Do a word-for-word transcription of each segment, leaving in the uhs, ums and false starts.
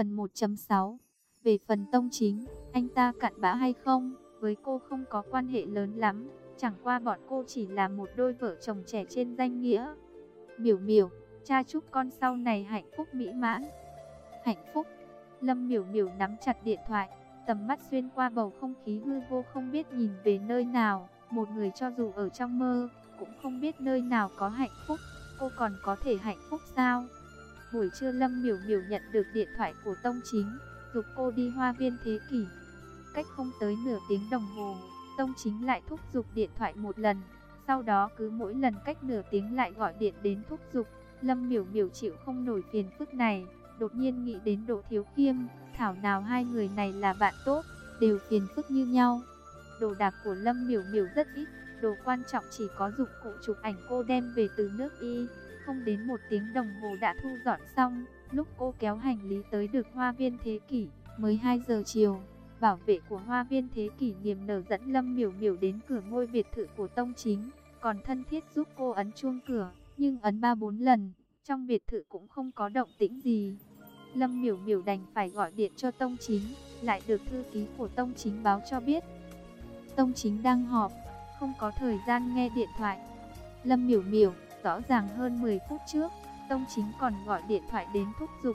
Phần một chấm sáu. Về phần Tông Chính, anh ta cặn bã hay không, với cô không có quan hệ lớn lắm, chẳng qua bọn cô chỉ là một đôi vợ chồng trẻ trên danh nghĩa. Miểu Miểu, cha chúc con sau này hạnh phúc mỹ mãn. Hạnh phúc. Lâm Miểu Miểu nắm chặt điện thoại, tầm mắt xuyên qua bầu không khí hư vô không biết nhìn về nơi nào. Một người cho dù ở trong mơ, cũng không biết nơi nào có hạnh phúc. Cô còn có thể hạnh phúc sao? Buổi trưa Lâm Miểu Miểu nhận được điện thoại của Tông Chính, giục cô đi Hoa Viên Thế Kỷ. Cách không tới nửa tiếng đồng hồ, Tông Chính lại thúc giục điện thoại một lần. Sau đó cứ mỗi lần cách nửa tiếng lại gọi điện đến thúc giục. Lâm Miểu Miểu chịu không nổi phiền phức này, đột nhiên nghĩ đến Đỗ Thiếu Khiêm. Thảo nào hai người này là bạn tốt, đều phiền phức như nhau. Đồ đạc của Lâm Miểu Miểu rất ít, đồ quan trọng chỉ có dụng cụ chụp ảnh cô đem về từ nước Y. Không đến một tiếng đồng hồ đã thu dọn xong. Lúc cô kéo hành lý tới được Hoa Viên Thế Kỷ, mới hai giờ chiều. Bảo vệ của Hoa Viên Thế Kỷ niềm nở dẫn Lâm Miểu Miểu đến cửa ngôi biệt thự của Tông Chính, còn thân thiết giúp cô ấn chuông cửa, nhưng ấn ba bốn lần, trong biệt thự cũng không có động tĩnh gì. Lâm Miểu Miểu đành phải gọi điện cho Tông Chính, lại được thư ký của Tông Chính báo cho biết Tông Chính đang họp, không có thời gian nghe điện thoại. Lâm Miểu Miểu, rõ ràng hơn mười phút trước, Tông Chính còn gọi điện thoại đến thúc giục.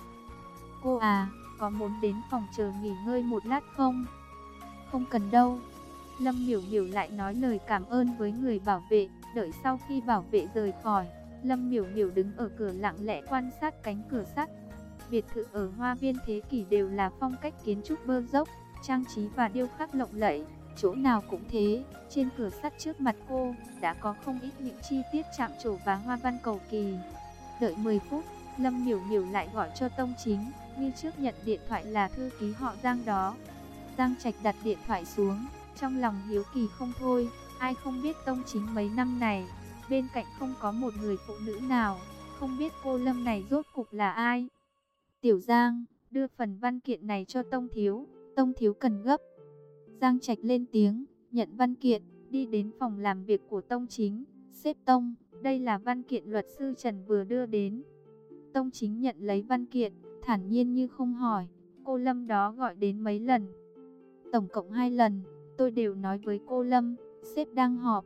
Cô à, có muốn đến phòng chờ nghỉ ngơi một lát không? Không cần đâu. Lâm Miểu Miểu lại nói lời cảm ơn với người bảo vệ. Đợi sau khi bảo vệ rời khỏi, Lâm Miểu Miểu đứng ở cửa lặng lẽ quan sát cánh cửa sắt. Biệt thự ở Hoa Viên Thế Kỷ đều là phong cách kiến trúc bơ dốc, trang trí và điêu khắc lộng lẫy, chỗ nào cũng thế. Trên cửa sắt trước mặt cô đã có không ít những chi tiết chạm trổ và hoa văn cầu kỳ. Đợi mười phút, Lâm Miểu Miểu lại gọi cho Tông Chính, như trước nhận điện thoại là thư ký họ Giang đó. Giang Trạch đặt điện thoại xuống, trong lòng hiếu kỳ không thôi. Ai không biết Tông Chính mấy năm này, bên cạnh không có một người phụ nữ nào, không biết cô Lâm này rốt cục là ai. Tiểu Giang, đưa phần văn kiện này cho Tông Thiếu, Tông Thiếu cần gấp. Giang Trạch lên tiếng, nhận văn kiện, đi đến phòng làm việc của Tông Chính. Sếp Tông, đây là văn kiện luật sư Trần vừa đưa đến. Tông Chính nhận lấy văn kiện, thản nhiên như không hỏi, cô Lâm đó gọi đến mấy lần? Tổng cộng hai lần, tôi đều nói với cô Lâm, sếp đang họp.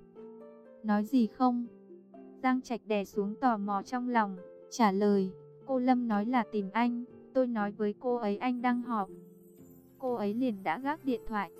Nói gì không? Giang Trạch đè xuống tò mò trong lòng, trả lời, cô Lâm nói là tìm anh, tôi nói với cô ấy anh đang họp. Cô ấy liền đã gác điện thoại.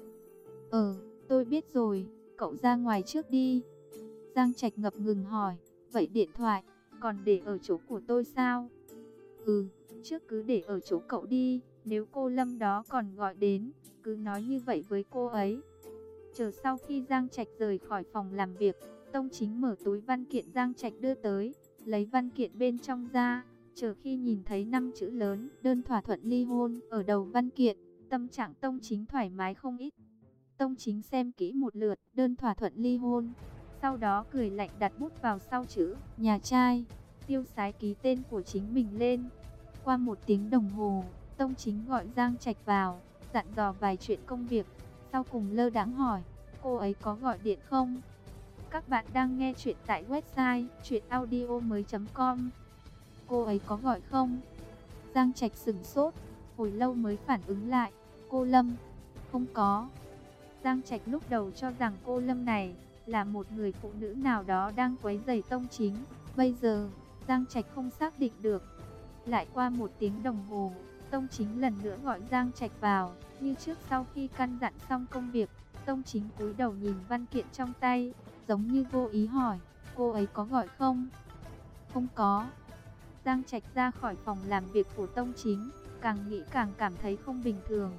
Ờ, tôi biết rồi, cậu ra ngoài trước đi. Giang Trạch ngập ngừng hỏi, vậy điện thoại, còn để ở chỗ của tôi sao? Ừ, trước cứ để ở chỗ cậu đi, nếu cô Lâm đó còn gọi đến, cứ nói như vậy với cô ấy. Chờ sau khi Giang Trạch rời khỏi phòng làm việc, Tông Chính mở túi văn kiện Giang Trạch đưa tới, lấy văn kiện bên trong ra, chờ khi nhìn thấy năm chữ lớn, đơn thỏa thuận ly hôn, ở đầu văn kiện, tâm trạng Tông Chính thoải mái không ít. Tông Chính xem kỹ một lượt, đơn thỏa thuận ly hôn, sau đó cười lạnh đặt bút vào sau chữ, nhà trai, tiêu sái ký tên của chính mình lên. Qua một tiếng đồng hồ, Tông Chính gọi Giang Trạch vào, dặn dò vài chuyện công việc, sau cùng lơ đãng hỏi, cô ấy có gọi điện không? Các bạn đang nghe chuyện tại website truyện audio mới chấm com. Cô ấy có gọi không? Giang Trạch sửng sốt, hồi lâu mới phản ứng lại, cô Lâm, không có. Giang Trạch lúc đầu cho rằng cô Lâm này là một người phụ nữ nào đó đang quấy rầy Tông Chính, bây giờ Giang Trạch không xác định được. Lại qua một tiếng đồng hồ, Tông Chính lần nữa gọi Giang Trạch vào, như trước sau khi căn dặn xong công việc, Tông Chính cúi đầu nhìn văn kiện trong tay, giống như vô ý hỏi, cô ấy có gọi không? Không có. Giang Trạch ra khỏi phòng làm việc của Tông Chính, càng nghĩ càng cảm thấy không bình thường.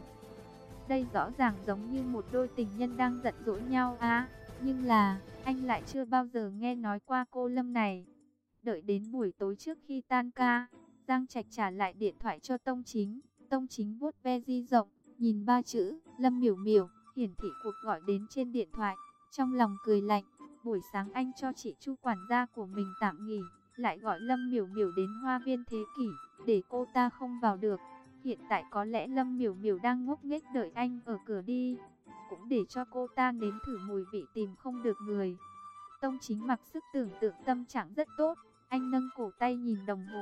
Đây rõ ràng giống như một đôi tình nhân đang giận dỗi nhau à, nhưng là, anh lại chưa bao giờ nghe nói qua cô Lâm này. Đợi đến buổi tối trước khi tan ca, Giang Trạch trả lại điện thoại cho Tông Chính. Tông Chính vuốt ve di rộng, nhìn ba chữ, Lâm Miểu Miểu, hiển thị cuộc gọi đến trên điện thoại. Trong lòng cười lạnh, buổi sáng anh cho chị Chu quản gia của mình tạm nghỉ, lại gọi Lâm Miểu Miểu đến Hoa Viên Thế Kỷ, để cô ta không vào được. Hiện tại có lẽ Lâm Miểu Miểu đang ngốc nghếch đợi anh ở cửa đi, cũng để cho cô ta nếm thử mùi vị tìm không được người. Tông Chính mặc sức tưởng tượng tâm trạng rất tốt, anh nâng cổ tay nhìn đồng hồ,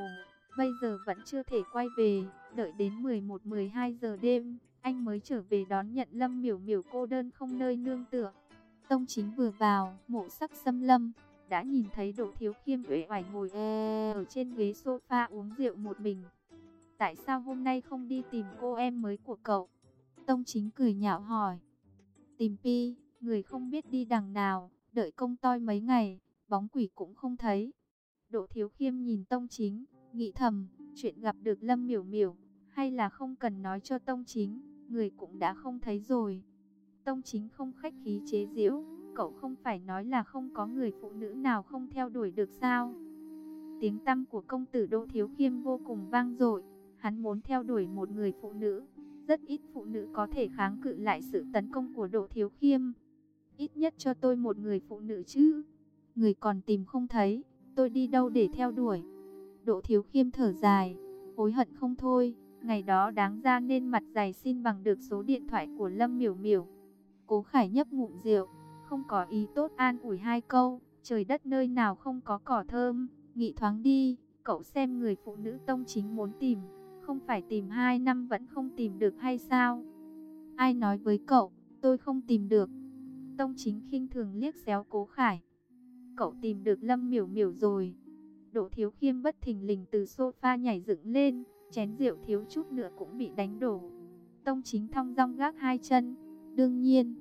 bây giờ vẫn chưa thể quay về, đợi đến mười một mười hai giờ đêm, anh mới trở về đón nhận Lâm Miểu Miểu cô đơn không nơi nương tựa. Tông Chính vừa vào Mộ Sắc Xâm Lâm, đã nhìn thấy Đỗ Thiếu Khiêm uể oải ngồi ở trên ghế sofa uống rượu một mình. Tại sao hôm nay không đi tìm cô em mới của cậu? Tông Chính cười nhạo hỏi. Tìm Pi, người không biết đi đằng nào, đợi công toi mấy ngày, bóng quỷ cũng không thấy. Đỗ Thiếu Khiêm nhìn Tông Chính, nghĩ thầm, chuyện gặp được Lâm Miểu Miểu, hay là không cần nói cho Tông Chính, người cũng đã không thấy rồi. Tông Chính không khách khí chế giễu, cậu không phải nói là không có người phụ nữ nào không theo đuổi được sao? Tiếng tăm của công tử Đỗ Thiếu Khiêm vô cùng vang dội, hắn muốn theo đuổi một người phụ nữ. Rất ít phụ nữ có thể kháng cự lại sự tấn công của Đỗ Thiếu Khiêm. Ít nhất cho tôi một người phụ nữ chứ. Người còn tìm không thấy, tôi đi đâu để theo đuổi? Đỗ Thiếu Khiêm thở dài, hối hận không thôi. Ngày đó đáng ra nên mặt dày xin bằng được số điện thoại của Lâm Miểu Miểu. Cố Khải nhấp ngụm rượu, không có ý tốt an ủi hai câu. Trời đất nơi nào không có cỏ thơm, nghĩ thoáng đi. Cậu xem người phụ nữ Tông Chính muốn tìm, không phải tìm hai năm vẫn không tìm được hay sao? Ai nói với cậu, tôi không tìm được? Tông Chính khinh thường liếc xéo Cố Khải. Cậu tìm được Lâm Miểu Miểu rồi. Đỗ Thiếu Khiêm bất thình lình từ sofa nhảy dựng lên, chén rượu thiếu chút nữa cũng bị đánh đổ. Tông Chính thong dong gác hai chân. Đương nhiên.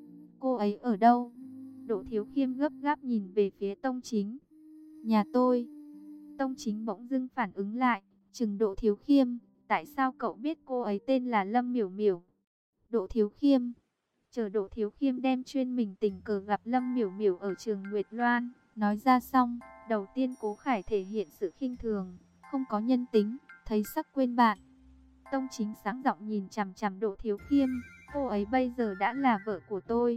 Cô ấy ở đâu? Đỗ Thiếu Khiêm gấp gáp nhìn về phía Tông Chính. Nhà tôi. Tông Chính bỗng dưng phản ứng lại, trừng Đỗ Thiếu Khiêm. Tại sao cậu biết cô ấy tên là Lâm Miểu Miểu? Đỗ Thiếu Khiêm. Chờ Đỗ Thiếu Khiêm đem chuyên mình tình cờ gặp Lâm Miểu Miểu ở trường Nguyệt Loan nói ra xong, đầu tiên Cố Khải thể hiện sự khinh thường, không có nhân tính, thấy sắc quên bạn. Tông Chính sáng giọng nhìn chằm chằm Đỗ Thiếu Khiêm, cô ấy bây giờ đã là vợ của tôi.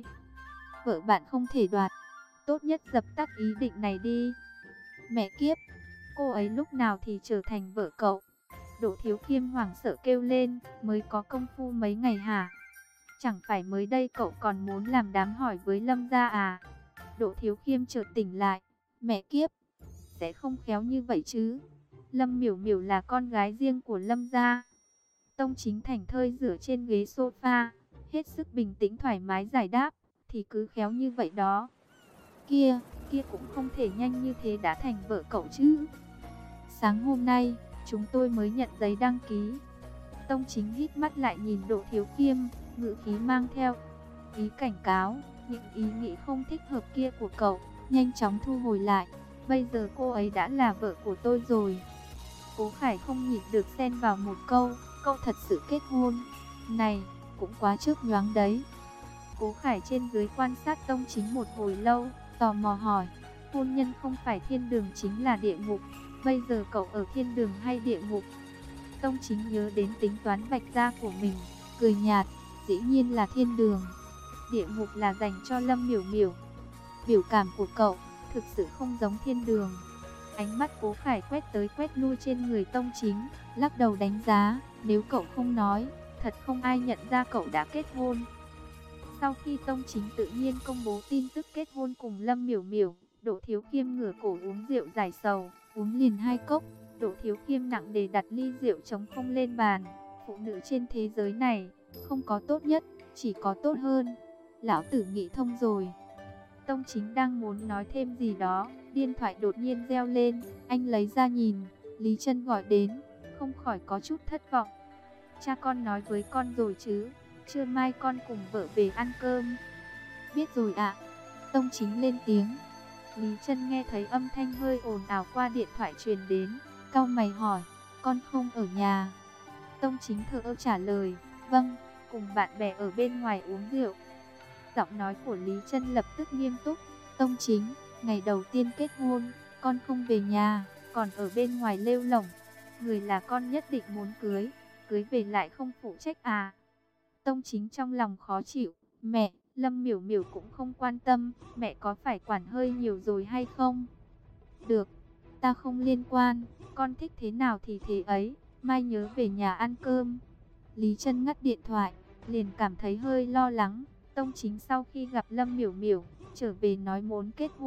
Vợ bạn không thể đoạt, tốt nhất dập tắt ý định này đi. Mẹ kiếp, cô ấy lúc nào thì trở thành vợ cậu? Đỗ Thiếu Khiêm hoảng sợ kêu lên, mới có công phu mấy ngày hả? Chẳng phải mới đây cậu còn muốn làm đám hỏi với Lâm gia à? Đỗ Thiếu Khiêm chợt tỉnh lại, mẹ kiếp, sẽ không khéo như vậy chứ? Lâm Miểu Miểu là con gái riêng của Lâm gia. Tông Chính thảnh thơi dựa trên ghế sofa, hết sức bình tĩnh thoải mái giải đáp, thì cứ khéo như vậy đó. Kia, kia cũng không thể nhanh như thế đã thành vợ cậu chứ. Sáng hôm nay, chúng tôi mới nhận giấy đăng ký. Tông Chính hít mắt lại nhìn Đỗ Thiếu Khiêm, ngữ khí mang theo ý cảnh cáo, những ý nghĩ không thích hợp kia của cậu, nhanh chóng thu hồi lại. Bây giờ cô ấy đã là vợ của tôi rồi. Cố Khải không nhịn được xen vào một câu, cậu thật sự kết hôn? Này, cũng quá chớp nhoáng đấy. Cố Khải trên dưới quan sát Tông Chính một hồi lâu, tò mò hỏi, hôn nhân không phải thiên đường chính là địa ngục, bây giờ cậu ở thiên đường hay địa ngục? Tông Chính nhớ đến tính toán vạch ra của mình, cười nhạt, dĩ nhiên là thiên đường. Địa ngục là dành cho Lâm Miểu Miểu. Biểu cảm của cậu thực sự không giống thiên đường. Ánh mắt Cố Khải quét tới quét lui trên người Tông Chính, lắc đầu đánh giá, nếu cậu không nói, thật không ai nhận ra cậu đã kết hôn. Sau khi Tông Chính tự nhiên công bố tin tức kết hôn cùng Lâm Miểu Miểu, Đỗ Thiếu Khiêm ngửa cổ uống rượu giải sầu, uống liền hai cốc. Đỗ Thiếu Khiêm nặng đề đặt ly rượu trống không lên bàn. Phụ nữ trên thế giới này, không có tốt nhất, chỉ có tốt hơn. Lão tử nghĩ thông rồi. Tông Chính đang muốn nói thêm gì đó, điện thoại đột nhiên reo lên, anh lấy ra nhìn, Lý Trân gọi đến, không khỏi có chút thất vọng. Cha con nói với con rồi chứ, trưa mai con cùng vợ về ăn cơm. Biết rồi ạ. Tông Chính lên tiếng. Lý Trân nghe thấy âm thanh hơi ồn ào qua điện thoại truyền đến, cau mày hỏi, con không ở nhà? Tông Chính thở ơ trả lời, vâng, cùng bạn bè ở bên ngoài uống rượu. Giọng nói của Lý Trân lập tức nghiêm túc, Tông Chính, ngày đầu tiên kết hôn, con không về nhà, còn ở bên ngoài lêu lổng. Người là con nhất định muốn cưới, cưới về lại không phụ trách à? Tông Chính trong lòng khó chịu, mẹ, Lâm Miểu Miểu cũng không quan tâm, mẹ có phải quản hơi nhiều rồi hay không? Được, ta không liên quan, con thích thế nào thì thế ấy, mai nhớ về nhà ăn cơm. Lý Trân ngắt điện thoại, liền cảm thấy hơi lo lắng. Tông Chính sau khi gặp Lâm Miểu Miểu, trở về nói muốn kết hôn,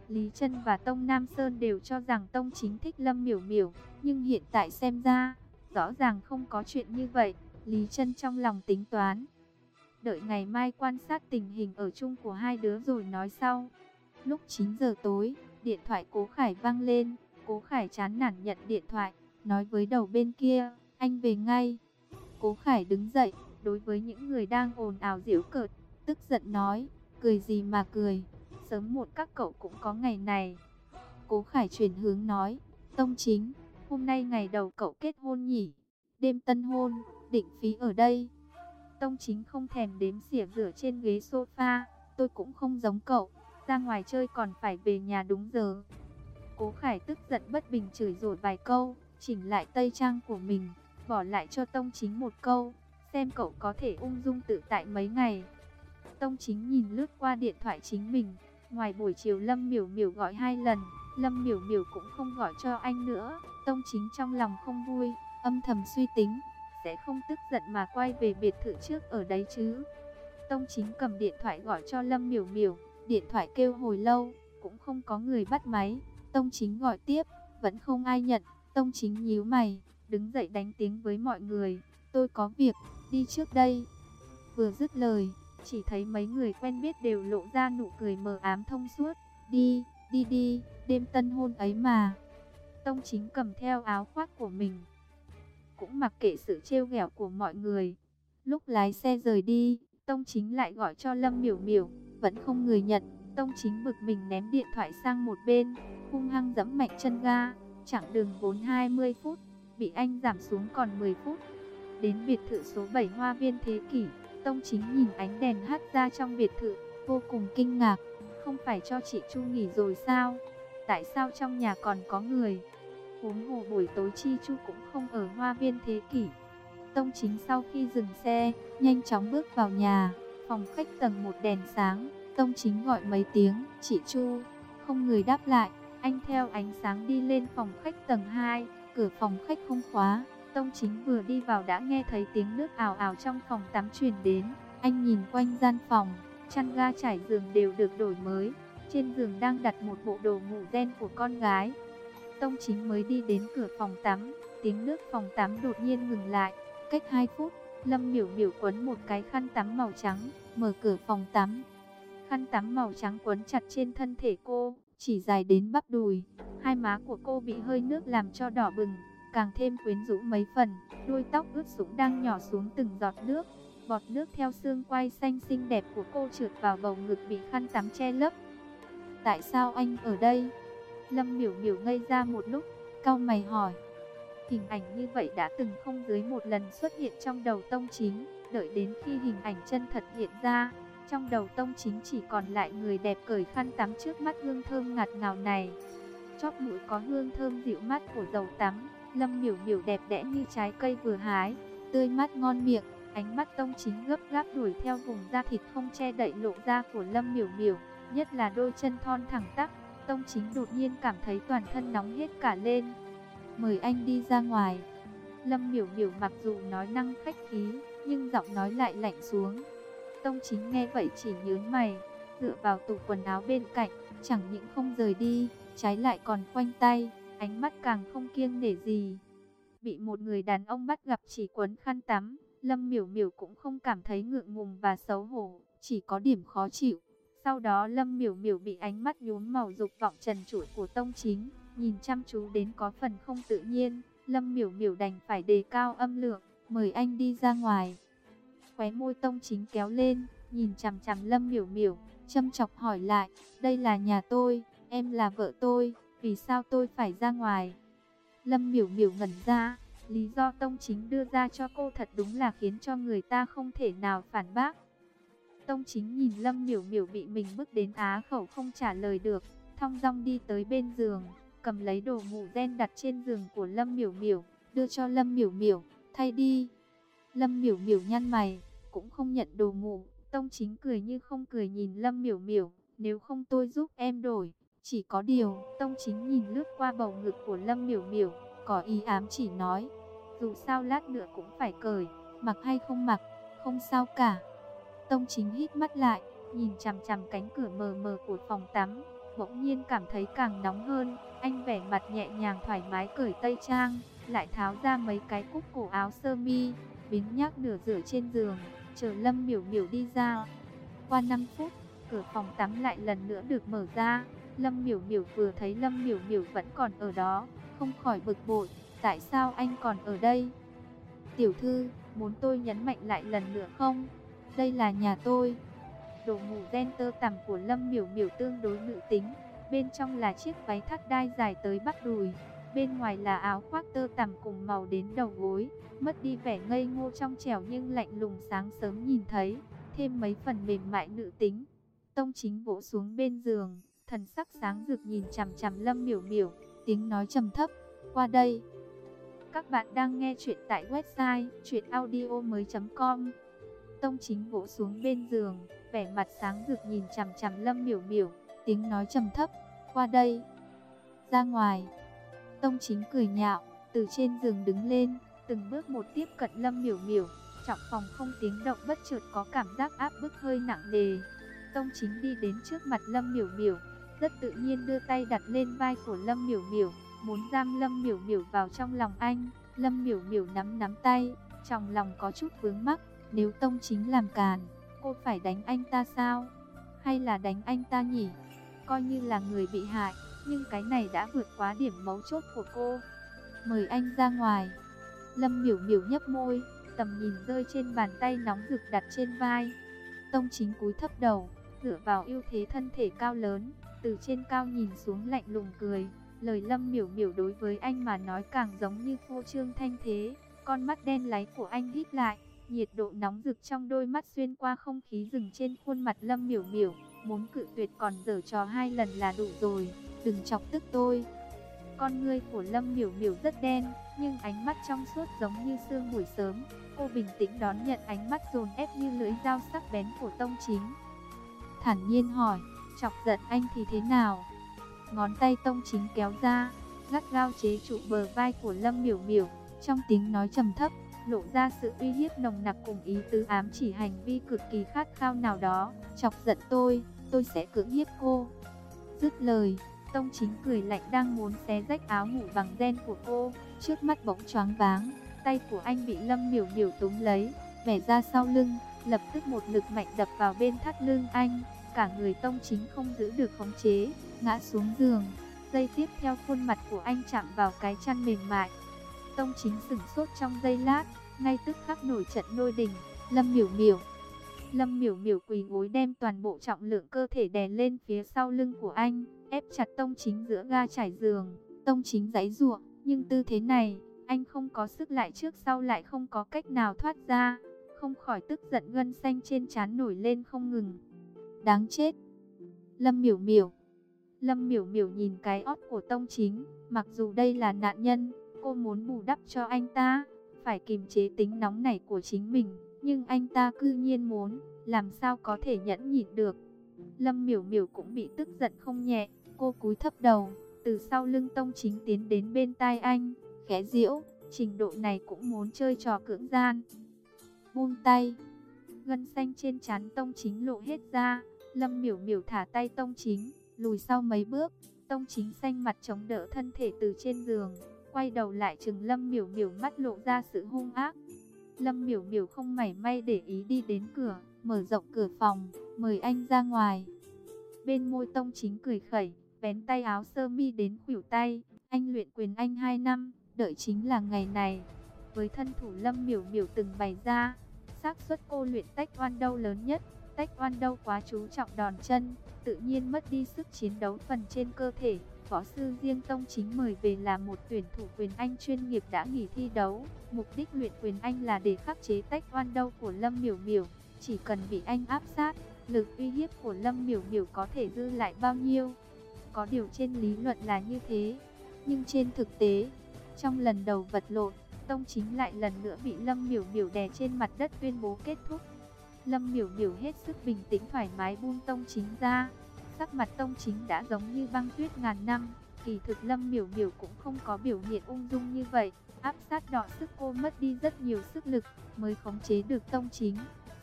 Lý Trân và Tông Nam Sơn đều cho rằng Tông Chính thích Lâm Miểu Miểu, nhưng hiện tại xem ra, rõ ràng không có chuyện như vậy. Lý Trân trong lòng tính toán, đợi ngày mai quan sát tình hình ở chung của hai đứa rồi nói sau. Lúc chín giờ tối, điện thoại Cố Khải vang lên. Cố Khải chán nản nhận điện thoại, nói với đầu bên kia, anh về ngay. Cố Khải đứng dậy, đối với những người đang ồn ào giễu cợt, tức giận nói, cười gì mà cười, sớm muộn các cậu cũng có ngày này. Cố Khải chuyển hướng nói, Tông Chính, hôm nay ngày đầu cậu kết hôn nhỉ? Đêm tân hôn, định phí ở đây. Tông Chính không thèm đếm xỉa rửa trên ghế sofa, tôi cũng không giống cậu, ra ngoài chơi còn phải về nhà đúng giờ. Cố Khải tức giận bất bình chửi rủa vài câu, chỉnh lại tây trang của mình, bỏ lại cho Tông Chính một câu, xem cậu có thể ung dung tự tại mấy ngày. Tông Chính nhìn lướt qua điện thoại chính mình, ngoài buổi chiều Lâm Miểu Miểu gọi hai lần, Lâm Miểu Miểu cũng không gọi cho anh nữa. Tông Chính trong lòng không vui, âm thầm suy tính, sẽ không tức giận mà quay về biệt thự trước ở đấy chứ. Tông Chính cầm điện thoại gọi cho Lâm Miểu Miểu, điện thoại kêu hồi lâu, cũng không có người bắt máy. Tông Chính gọi tiếp, vẫn không ai nhận. Tông Chính nhíu mày, đứng dậy đánh tiếng với mọi người, tôi có việc, đi trước đây. Vừa dứt lời, chỉ thấy mấy người quen biết đều lộ ra nụ cười mờ ám thông suốt. Đi, đi đi, đêm tân hôn ấy mà. Tông Chính cầm theo áo khoác của mình, cũng mặc kệ sự trêu ghẹo của mọi người. Lúc lái xe rời đi, Tông Chính lại gọi cho Lâm Miểu Miểu, vẫn không người nhận. Tông Chính bực mình ném điện thoại sang một bên, hung hăng giẫm mạnh chân ga. Chặng đường vốn hai mươi phút, bị anh giảm xuống còn mười phút. Đến biệt thự số bảy Hoa Viên Thế Kỷ, Tông Chính nhìn ánh đèn hắt ra trong biệt thự, vô cùng kinh ngạc. Không phải cho chị Chu nghỉ rồi sao? Tại sao trong nhà còn có người? Huống hồ buổi tối Chi Chu cũng không ở Hoa Viên Thế Kỷ. Tông Chính sau khi dừng xe, nhanh chóng bước vào nhà. Phòng khách tầng một đèn sáng. Tông Chính gọi mấy tiếng, chị Chu. Không người đáp lại. Anh theo ánh sáng đi lên phòng khách tầng hai. Cửa phòng khách không khóa. Tông Chính vừa đi vào đã nghe thấy tiếng nước ào ào trong phòng tắm truyền đến. Anh nhìn quanh gian phòng, chăn ga trải giường đều được đổi mới. Trên giường đang đặt một bộ đồ ngủ ren của con gái. Tông Chính mới đi đến cửa phòng tắm, tiếng nước phòng tắm đột nhiên ngừng lại. Cách hai phút, Lâm Miểu Miểu quấn một cái khăn tắm màu trắng, mở cửa phòng tắm. Khăn tắm màu trắng quấn chặt trên thân thể cô, chỉ dài đến bắp đùi. Hai má của cô bị hơi nước làm cho đỏ bừng, càng thêm quyến rũ mấy phần. Đuôi tóc ướt sũng đang nhỏ xuống từng giọt nước. Bọt nước theo xương quai xanh xinh đẹp của cô trượt vào bầu ngực bị khăn tắm che lấp. Tại sao anh ở đây? Lâm Miểu Miểu ngây ra một lúc, cau mày hỏi. Hình ảnh như vậy đã từng không dưới một lần xuất hiện trong đầu Tông Chính. Đợi đến khi hình ảnh chân thật hiện ra, trong đầu Tông Chính chỉ còn lại người đẹp cởi khăn tắm trước mắt hương thơm ngạt ngào này. Chóp mũi có hương thơm dịu mát của dầu tắm. Lâm Miểu Miểu đẹp đẽ như trái cây vừa hái, tươi mát ngon miệng. Ánh mắt Tông Chính gấp gáp đuổi theo vùng da thịt không che đậy lộ ra của Lâm Miểu Miểu, nhất là đôi chân thon thẳng tắp. Tông Chính đột nhiên cảm thấy toàn thân nóng hết cả lên. Mời anh đi ra ngoài. Lâm Miểu Miểu mặc dù nói năng khách khí, nhưng giọng nói lại lạnh xuống. Tông Chính nghe vậy chỉ nhướng mày, dựa vào tủ quần áo bên cạnh, chẳng những không rời đi, trái lại còn khoanh tay, ánh mắt càng không kiêng nể gì. Bị một người đàn ông bắt gặp chỉ quấn khăn tắm, Lâm Miểu Miểu cũng không cảm thấy ngượng ngùng và xấu hổ, chỉ có điểm khó chịu. Sau đó Lâm Miểu Miểu bị ánh mắt nhuốm màu dục vọng trần trụi của Tông Chính nhìn chăm chú đến có phần không tự nhiên. Lâm Miểu Miểu đành phải đề cao âm lượng, mời anh đi ra ngoài. Khóe môi Tông Chính kéo lên, nhìn chằm chằm Lâm Miểu Miểu, châm chọc hỏi lại, đây là nhà tôi, em là vợ tôi, vì sao tôi phải ra ngoài? Lâm Miểu Miểu ngẩn ra, lý do Tông Chính đưa ra cho cô thật đúng là khiến cho người ta không thể nào phản bác. Tông Chính nhìn Lâm Miểu Miểu bị mình bức đến á khẩu không trả lời được, thong dong đi tới bên giường, cầm lấy đồ ngủ ren đặt trên giường của Lâm Miểu Miểu, đưa cho Lâm Miểu Miểu, thay đi. Lâm Miểu Miểu nhăn mày, cũng không nhận đồ ngủ. Tông Chính cười như không cười nhìn Lâm Miểu Miểu, nếu không tôi giúp em đổi. Chỉ có điều, Tông Chính nhìn lướt qua bầu ngực của Lâm Miểu Miểu, có ý ám chỉ nói, dù sao lát nữa cũng phải cởi, mặc hay không mặc, không sao cả. Tông Chính hít mắt lại, nhìn chằm chằm cánh cửa mờ mờ của phòng tắm, bỗng nhiên cảm thấy càng nóng hơn. Anh vẻ mặt nhẹ nhàng thoải mái cởi tây trang, lại tháo ra mấy cái cúc cổ áo sơ mi, biếng nhác nửa dựa trên giường, chờ Lâm Miểu Miểu đi ra. Qua năm phút, cửa phòng tắm lại lần nữa được mở ra. Lâm Miểu Miểu vừa thấy Lâm Miểu Miểu vẫn còn ở đó, không khỏi bực bội, tại sao anh còn ở đây? Tiểu thư, muốn tôi nhấn mạnh lại lần nữa không? Đây là nhà tôi. Đồ ngủ ren tơ tằm của Lâm Miểu Miểu tương đối nữ tính, bên trong là chiếc váy thắt đai dài tới bắp đùi, bên ngoài là áo khoác tơ tằm cùng màu đến đầu gối, mất đi vẻ ngây ngô trong trẻo nhưng lạnh lùng sáng sớm nhìn thấy, thêm mấy phần mềm mại nữ tính. Tông Chính vỗ xuống bên giường, thần sắc sáng rực nhìn chằm chằm Lâm Miểu Miểu, tiếng nói trầm thấp, qua đây. Các bạn đang nghe chuyện tại website truyện audio mới chấm com. Tông Chính vỗ xuống bên giường, vẻ mặt sáng rực nhìn chằm chằm Lâm Miểu Miểu, tiếng nói trầm thấp, qua đây. Ra ngoài. Tông Chính cười nhạo, từ trên giường đứng lên, từng bước một tiếp cận Lâm Miểu Miểu. Trong phòng không tiếng động, bất chợt có cảm giác áp bức hơi nặng nề. Tông Chính đi đến trước mặt Lâm Miểu Miểu, rất tự nhiên đưa tay đặt lên vai của Lâm Miểu Miểu, muốn giam Lâm Miểu Miểu vào trong lòng anh. Lâm Miểu Miểu nắm nắm tay, trong lòng có chút vướng mắc, nếu Tông Chính làm càn, cô phải đánh anh ta sao? Hay là đánh anh ta nhỉ? Coi như là người bị hại, nhưng cái này đã vượt quá điểm mấu chốt của cô. Mời anh ra ngoài. Lâm Miểu Miểu nhấp môi, tầm nhìn rơi trên bàn tay nóng rực đặt trên vai. Tông Chính cúi thấp đầu, dựa vào ưu thế thân thể cao lớn, từ trên cao nhìn xuống lạnh lùng cười. Lời Lâm Miểu Miểu đối với anh mà nói càng giống như phô trương thanh thế. Con mắt đen láy của anh híp lại, nhiệt độ nóng rực trong đôi mắt xuyên qua không khí dừng trên khuôn mặt Lâm Miểu Miểu. Muốn cự tuyệt còn giở trò hai lần là đủ rồi, đừng chọc tức tôi. Con ngươi của Lâm Miểu Miểu rất đen, nhưng ánh mắt trong suốt giống như sương buổi sớm. Cô bình tĩnh đón nhận ánh mắt dồn ép như lưỡi dao sắc bén của Tông Chính. Thản nhiên hỏi, chọc giận anh thì thế nào? Ngón tay Tông Chính kéo ra, gắt gao chế trụ bờ vai của Lâm Miểu Miểu, trong tiếng nói trầm thấp, lộ ra sự uy hiếp nồng nặc cùng ý tứ ám chỉ hành vi cực kỳ khát khao nào đó. Chọc giận tôi, tôi sẽ cưỡng hiếp cô. Dứt lời, Tông Chính cười lạnh đang muốn xé rách áo ngủ bằng ren của cô, trước mắt bỗng choáng váng, tay của anh bị Lâm Miểu Miểu túm lấy, bẻ ra sau lưng, lập tức một lực mạnh đập vào bên thắt lưng anh, cả người Tông Chính không giữ được khống chế, ngã xuống giường. Giây tiếp theo khuôn mặt của anh chạm vào cái chăn mềm mại. Tông Chính sửng sốt trong giây lát, ngay tức khắc nổi trận lôi đình. Lâm Miểu Miểu. Lâm Miểu Miểu quỳ gối đem toàn bộ trọng lượng cơ thể đè lên phía sau lưng của anh, ép chặt Tông Chính giữa ga trải giường. Tông Chính giãy giụa, nhưng tư thế này, anh không có sức, lại trước sau lại không có cách nào thoát ra, không khỏi tức giận, gân xanh trên trán nổi lên không ngừng. Đáng chết. Lâm Miểu Miểu. Lâm Miểu Miểu nhìn cái ót của Tông Chính, mặc dù đây là nạn nhân, cô muốn bù đắp cho anh ta, phải kiềm chế tính nóng nảy của chính mình, nhưng anh ta cư nhiên muốn, làm sao có thể nhẫn nhịn được. Lâm Miểu Miểu cũng bị tức giận không nhẹ, cô cúi thấp đầu, từ sau lưng Tông Chính tiến đến bên tai anh, khẽ giễu, trình độ này cũng muốn chơi trò cưỡng gian. Buông tay. Gân xanh trên trán Tông Chính lộ hết ra, Lâm Miểu Miểu thả tay Tông Chính, lùi sau mấy bước. Tông Chính xanh mặt chống đỡ thân thể từ trên giường, quay đầu lại trừng Lâm Miểu Miểu, mắt lộ ra sự hung ác. Lâm Miểu Miểu không mảy may để ý đi đến cửa, mở rộng cửa phòng, mời anh ra ngoài. Bên môi Tông Chính cười khẩy, vén tay áo sơ mi đến khuỷu tay. Anh luyện quyền anh hai năm, đợi chính là ngày này. Với thân thủ Lâm Miểu Miểu từng bày ra, xác suất cô luyện taekwondo lớn nhất. Taekwondo quá chú trọng đòn chân, tự nhiên mất đi sức chiến đấu phần trên cơ thể. Võ sư riêng Tông Chính mời về là một tuyển thủ quyền Anh chuyên nghiệp đã nghỉ thi đấu. Mục đích luyện quyền Anh là để khắc chế taekwondo của Lâm Miểu Miểu. Chỉ cần bị anh áp sát, lực uy hiếp của Lâm Miểu Miểu có thể dư lại bao nhiêu? Có điều trên lý luận là như thế, nhưng trên thực tế, trong lần đầu vật lộn, Tông Chính lại lần nữa bị Lâm Miểu Miểu đè trên mặt đất tuyên bố kết thúc. Lâm Miểu Miểu hết sức bình tĩnh thoải mái buông Tông Chính ra. Sắc mặt Tông Chính đã giống như băng tuyết ngàn năm. Kỳ thực Lâm Miểu Miểu cũng không có biểu hiện ung dung như vậy. Áp sát đọ sức cô mất đi rất nhiều sức lực mới khống chế được Tông Chính.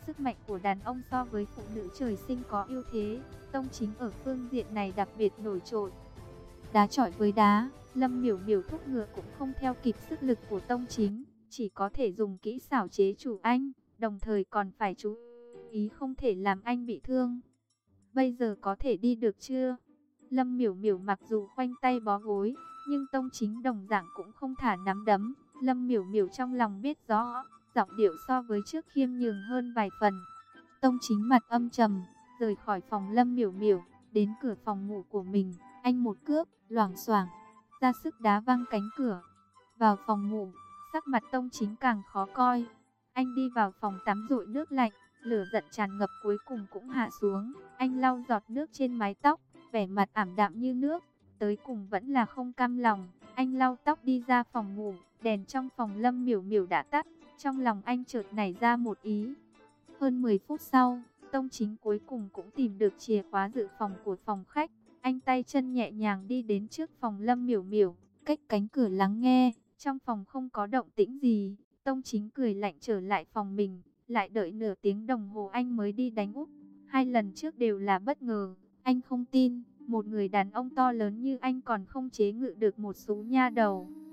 sức mạnh của đàn ông so với phụ nữ trời sinh có ưu thế, Tông Chính ở phương diện này đặc biệt nổi trội. Đá chọi với đá, Lâm Miểu Miểu thúc ngựa cũng không theo kịp sức lực của Tông Chính, chỉ có thể dùng kỹ xảo chế chủ anh, đồng thời còn phải chú ý không thể làm anh bị thương. Bây giờ có thể đi được chưa? Lâm Miểu Miểu mặc dù khoanh tay bó gối, nhưng Tông Chính đồng dạng cũng không thả nắm đấm. Lâm Miểu Miểu trong lòng biết rõ, giọng điệu so với trước khiêm nhường hơn vài phần. Tông Chính mặt âm trầm, rời khỏi phòng Lâm Miểu Miểu, đến cửa phòng ngủ của mình, anh một cước, loảng xoảng, ra sức đá văng cánh cửa. Vào phòng ngủ, sắc mặt Tông Chính càng khó coi. Anh đi vào phòng tắm dội nước lạnh, lửa giận tràn ngập cuối cùng cũng hạ xuống. Anh lau giọt nước trên mái tóc, vẻ mặt ảm đạm như nước, tới cùng vẫn là không cam lòng. Anh lau tóc đi ra phòng ngủ, đèn trong phòng Lâm Miểu Miểu đã tắt, trong lòng anh chợt nảy ra một ý. Hơn mười phút sau, Tông Chính cuối cùng cũng tìm được chìa khóa dự phòng của phòng khách. Anh tay chân nhẹ nhàng đi đến trước phòng Lâm Miểu Miểu, cách cánh cửa lắng nghe, trong phòng không có động tĩnh gì. Tông Chính cười lạnh trở lại phòng mình, lại đợi nửa tiếng đồng hồ anh mới đi đánh úp. Hai lần trước đều là bất ngờ, anh không tin, một người đàn ông to lớn như anh còn không chế ngự được một số nha đầu.